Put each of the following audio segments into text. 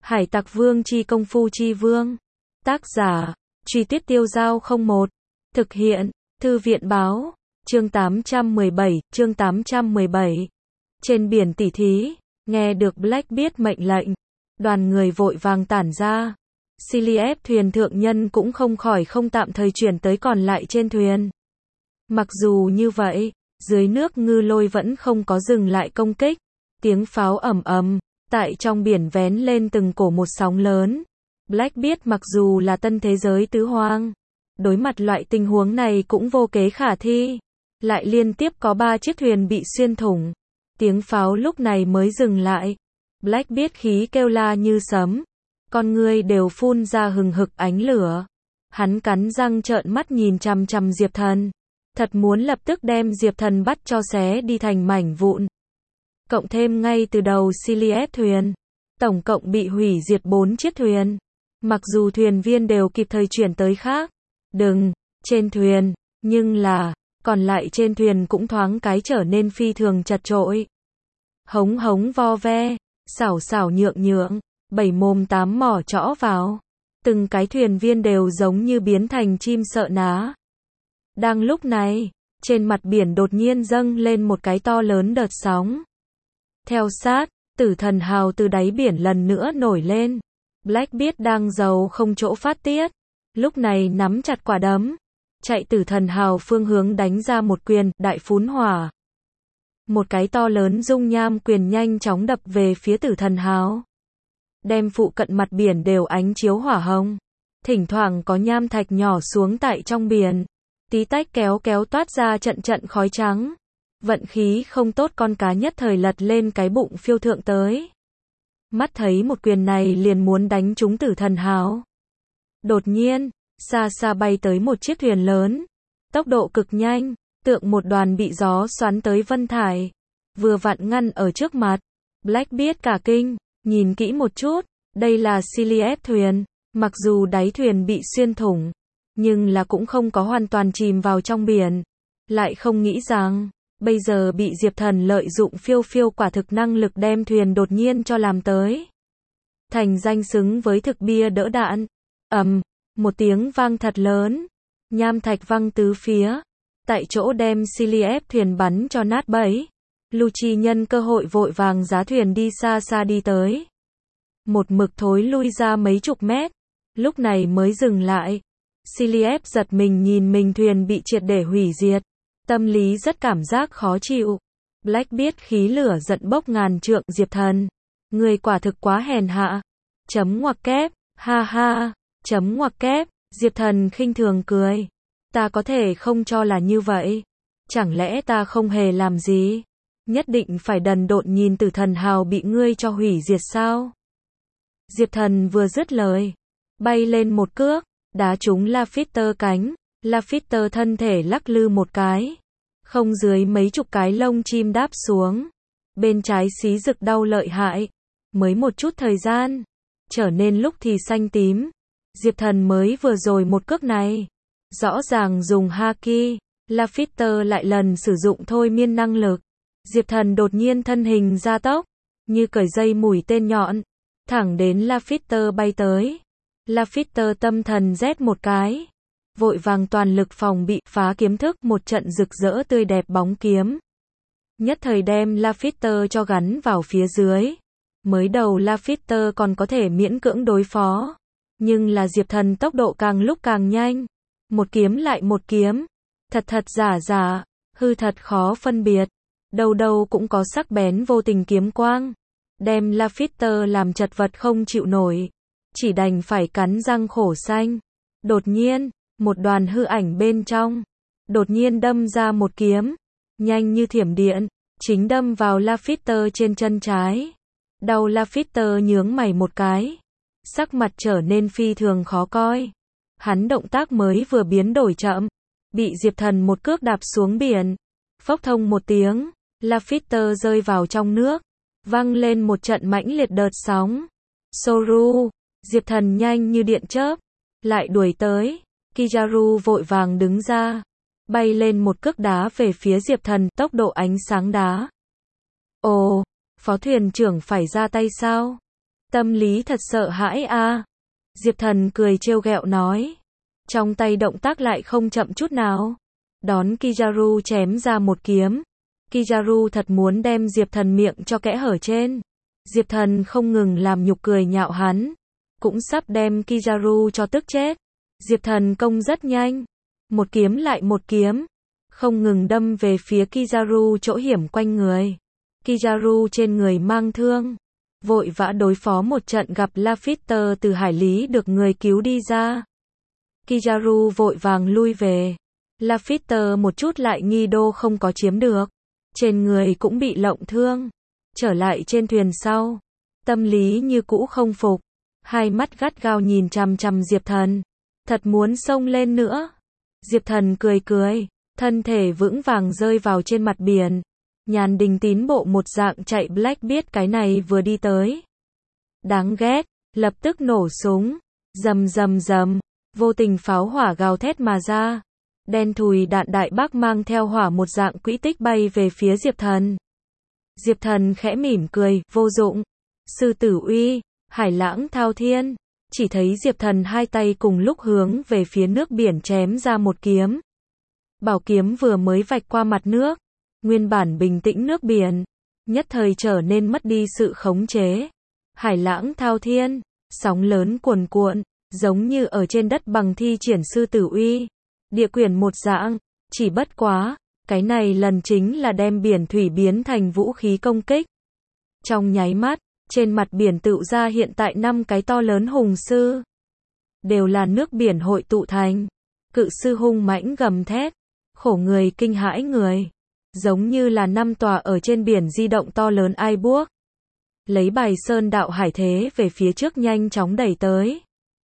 Hải Tặc Vương chi công phu chi vương. Tác giả, Truy Tuyết Tiêu Giao 01. Thực hiện, Thư viện báo. Chương 817. Trên biển tỉ thí, nghe được Blackbeard mệnh lệnh, đoàn người vội vàng tản ra. Cillieb thuyền thượng nhân cũng không khỏi không tạm thời chuyển tới còn lại trên thuyền. Mặc dù như vậy, dưới nước ngư lôi vẫn không có dừng lại công kích. Tiếng pháo ầm ầm, tại trong biển vén lên từng cổ một sóng lớn. Blackbeard mặc dù là tân thế giới tứ hoang, đối mặt loại tình huống này cũng vô kế khả thi. Lại liên tiếp có 3 chiếc thuyền bị xuyên thủng. Tiếng pháo lúc này mới dừng lại. Blackbeard khí kêu la như sấm. Con người đều phun ra hừng hực ánh lửa. Hắn cắn răng trợn mắt nhìn chằm chằm Diệp Thần. Thật muốn lập tức đem Diệp Thần bắt cho xé đi thành mảnh vụn. Cộng thêm ngay từ đầu Cillieb thuyền, tổng cộng bị hủy diệt 4 chiếc thuyền. Mặc dù thuyền viên đều kịp thời chuyển tới khác trên thuyền, nhưng là, còn lại trên thuyền cũng thoáng cái trở nên phi thường chật chội. Hống hống vo ve, xảo xảo nhượng nhượng, 7 mồm 8 mỏ trõ vào. Từng cái thuyền viên đều giống như biến thành chim sợ ná. Đang lúc này, trên mặt biển đột nhiên dâng lên một cái to lớn đợt sóng. Theo sát, Tử Thần Hào từ đáy biển lần nữa nổi lên. Blackbeard đang giàu không chỗ phát tiết. Lúc này nắm chặt quả đấm, chạy Tử Thần Hào phương hướng đánh ra một quyền, đại phún hỏa. Một cái to lớn dung nham quyền nhanh chóng đập về phía Tử Thần Hào. Đem phụ cận mặt biển đều ánh chiếu hỏa hồng. Thỉnh thoảng có nham thạch nhỏ xuống tại trong biển. Tí tách kéo kéo toát ra trận trận khói trắng. Vận khí không tốt con cá nhất thời lật lên cái bụng phiêu thượng tới. Mắt thấy một quyền này liền muốn đánh trúng Tử Thần Hào. Đột nhiên, xa xa bay tới một chiếc thuyền lớn. Tốc độ cực nhanh, tượng một đoàn bị gió xoắn tới vân thải. Vừa vặn ngăn ở trước mặt. Blackbeard cả kinh, nhìn kỹ một chút, đây là Cillieb thuyền. Mặc dù đáy thuyền bị xuyên thủng, nhưng là cũng không có hoàn toàn chìm vào trong biển. Lại không nghĩ rằng, bây giờ bị Diệp Thần lợi dụng phiêu phiêu quả thực năng lực đem thuyền đột nhiên cho làm tới. Thành danh xứng với thực bia đỡ đạn. Một tiếng vang thật lớn. Nham thạch văng tứ phía. Tại chỗ đem Cillieb thuyền bắn cho nát bẫy. Lucci nhân cơ hội vội vàng giá thuyền đi xa xa đi tới. Một mực thối lui ra mấy chục mét. Lúc này mới dừng lại. Cillieb giật mình nhìn mình thuyền bị triệt để hủy diệt. Tâm lý rất cảm giác khó chịu. Blackbeard khí lửa giận bốc ngàn trượng. Diệp Thần, người quả thực quá hèn hạ. Chấm ngoặc kép, ha ha, chấm ngoặc kép. Diệp Thần khinh thường cười. Ta có thể không cho là như vậy. Chẳng lẽ ta không hề làm gì? Nhất định phải đần độn nhìn Tử Thần Hào bị ngươi cho hủy diệt sao? Diệp Thần vừa dứt lời, bay lên một cước, đá trúng Lafitte cánh. Lafitte thân thể lắc lư một cái, không dưới mấy chục cái lông chim đáp xuống. Bên trái xí rực đau lợi hại, mới một chút thời gian, trở nên lúc thì xanh tím. Diệp Thần mới vừa rồi một cước này, rõ ràng dùng haki. Lafitte lại lần sử dụng thôi miên năng lực. Diệp Thần đột nhiên thân hình gia tốc, như cởi dây mũi tên nhọn, thẳng đến Lafitte bay tới. Lafitte tâm thần rét một cái, vội vàng toàn lực phòng bị, phá kiếm thức, một trận rực rỡ tươi đẹp bóng kiếm. Nhất thời đem Lafitte cho gắn vào phía dưới. Mới đầu Lafitte còn có thể miễn cưỡng đối phó. Nhưng là Diệp Thần tốc độ càng lúc càng nhanh. Một kiếm lại một kiếm. Thật giả giả, hư thật khó phân biệt. Đâu đâu cũng có sắc bén vô tình kiếm quang. Đem Lafitte làm chật vật không chịu nổi. Chỉ đành phải cắn răng khổ xanh. Đột nhiên, một đoàn hư ảnh bên trong, đột nhiên đâm ra một kiếm, nhanh như thiểm điện, chính đâm vào Lafitte trên chân trái. Đau Lafitte nhướng mày một cái, sắc mặt trở nên phi thường khó coi. Hắn động tác mới vừa biến đổi chậm, bị Diệp Thần một cước đạp xuống biển. Phốc thông một tiếng, Lafitte rơi vào trong nước, văng lên một trận mãnh liệt đợt sóng. Soru, Diệp Thần nhanh như điện chớp, lại đuổi tới. Kizaru vội vàng đứng ra, bay lên một cước đá về phía Diệp Thần, tốc độ ánh sáng đá. Ồ, phó thuyền trưởng phải ra tay sao? Tâm lý thật sợ hãi a. Diệp Thần cười trêu ghẹo nói. Trong tay động tác lại không chậm chút nào. Đón Kizaru chém ra một kiếm. Kizaru thật muốn đem Diệp Thần miệng cho kẽ hở trên. Diệp Thần không ngừng làm nhục cười nhạo hắn. Cũng sắp đem Kizaru cho tức chết. Diệp Thần công rất nhanh. Một kiếm lại một kiếm. Không ngừng đâm về phía Kizaru chỗ hiểm quanh người. Kizaru trên người mang thương. Vội vã đối phó một trận gặp Lafitte từ hải lý được người cứu đi ra. Kizaru vội vàng lui về. Lafitte một chút lại nghi đô không có chiếm được. Trên người cũng bị lộng thương. Trở lại trên thuyền sau. Tâm lý như cũ không phục. Hai mắt gắt gao nhìn chằm chằm Diệp Thần. Thật muốn xông lên nữa. Diệp Thần cười cười. Thân thể vững vàng rơi vào trên mặt biển. Nhàn Đình tín bộ một dạng chạy Black biết cái này vừa đi tới. Đáng ghét, lập tức nổ súng. Rầm rầm rầm, vô tình pháo hỏa gào thét mà ra. Đen thùi đạn đại bác mang theo hỏa một dạng quỹ tích bay về phía Diệp Thần. Diệp Thần khẽ mỉm cười, vô dụng. Sư tử uy, hải lãng thao thiên. Chỉ thấy Diệp Thần hai tay cùng lúc hướng về phía nước biển chém ra một kiếm. Bảo kiếm vừa mới vạch qua mặt nước. Nguyên bản bình tĩnh nước biển, nhất thời trở nên mất đi sự khống chế. Hải lãng thao thiên, sóng lớn cuồn cuộn, giống như ở trên đất bằng thi triển sư tử uy. Địa quyển một dạng, chỉ bất quá, cái này lần chính là đem biển thủy biến thành vũ khí công kích. Trong nháy mắt, trên mặt biển tựu ra hiện tại 5 cái to lớn hùng sư. Đều là nước biển hội tụ thành. Cự sư hung mãnh gầm thét, khổ người kinh hãi người. Giống như là 5 tòa ở trên biển di động to lớn ai buốc. Lấy bài sơn đạo hải thế về phía trước nhanh chóng đẩy tới.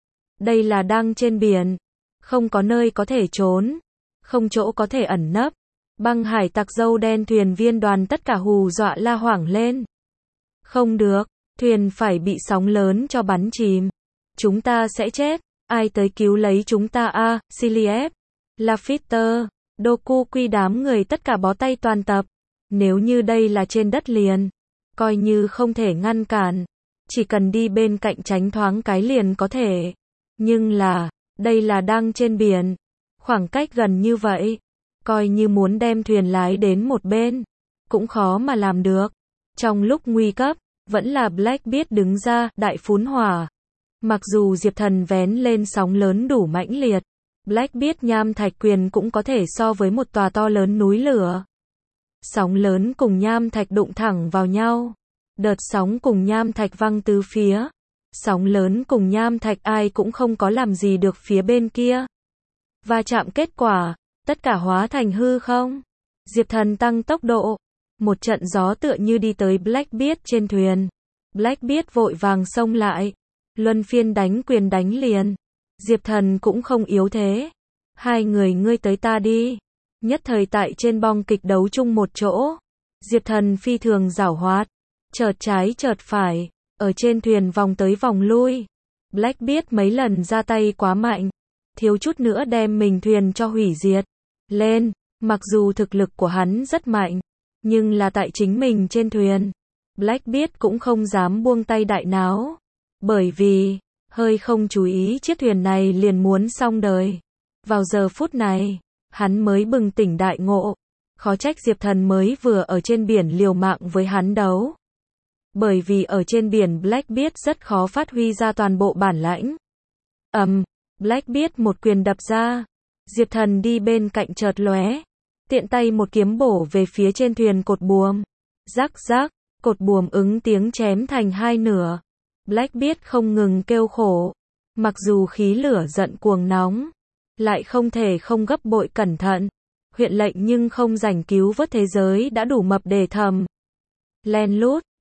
Đây là đang trên biển. Không có nơi có thể trốn. Không chỗ có thể ẩn nấp. Băng hải tặc dâu đen thuyền viên đoàn tất cả hù dọa la hoảng lên. Không được, thuyền phải bị sóng lớn cho bắn chìm. Chúng ta sẽ chết. Ai tới cứu lấy chúng ta a? Siliep, Lafitte, Doku quy đám người tất cả bó tay toàn tập. Nếu như đây là trên đất liền, coi như không thể ngăn cản. Chỉ cần đi bên cạnh tránh thoáng cái liền có thể. Nhưng là, đây là đang trên biển. Khoảng cách gần như vậy. Coi như muốn đem thuyền lái đến một bên. Cũng khó mà làm được. Trong lúc nguy cấp, vẫn là Blackbeard đứng ra, đại phún hỏa. Mặc dù Diệp Thần vén lên sóng lớn đủ mãnh liệt. Blackbeard nham thạch quyền cũng có thể so với một tòa to lớn núi lửa. Sóng lớn cùng nham thạch đụng thẳng vào nhau. Đợt sóng cùng nham thạch văng tứ phía. Sóng lớn cùng nham thạch ai cũng không có làm gì được phía bên kia. Va chạm kết quả, tất cả hóa thành hư không. Diệp Thần tăng tốc độ. Một trận gió tựa như đi tới Blackbeard trên thuyền. Blackbeard vội vàng xông lại. Luân phiên đánh quyền đánh liền. Diệp Thần cũng không yếu thế. Hai người ngươi tới ta đi. Nhất thời tại trên bong kịch đấu chung một chỗ. Diệp Thần phi thường giảo hoạt. Chợt trái chợt phải. Ở trên thuyền vòng tới vòng lui. Blackbeard mấy lần ra tay quá mạnh. Thiếu chút nữa đem mình thuyền cho hủy diệt. Lên. Mặc dù thực lực của hắn rất mạnh. Nhưng là tại chính mình trên thuyền. Blackbeard cũng không dám buông tay đại náo. Bởi vì, hơi không chú ý chiếc thuyền này liền muốn xong đời. Vào giờ phút này, hắn mới bừng tỉnh đại ngộ. Khó trách Diệp Thần mới vừa ở trên biển liều mạng với hắn đấu. Bởi vì ở trên biển Blackbeard rất khó phát huy ra toàn bộ bản lãnh. Blackbeard một quyền đập ra. Diệp Thần đi bên cạnh chợt lóe. Tiện tay một kiếm bổ về phía trên thuyền cột buồm. Rắc rắc, cột buồm ứng tiếng chém thành hai nửa. Blackbeard không ngừng kêu khổ. Mặc dù khí lửa giận cuồng nóng, lại không thể không gấp bội cẩn thận. Huyện lệnh nhưng không rảnh cứu vớt thế giới đã đủ mập để thầm. Len lút,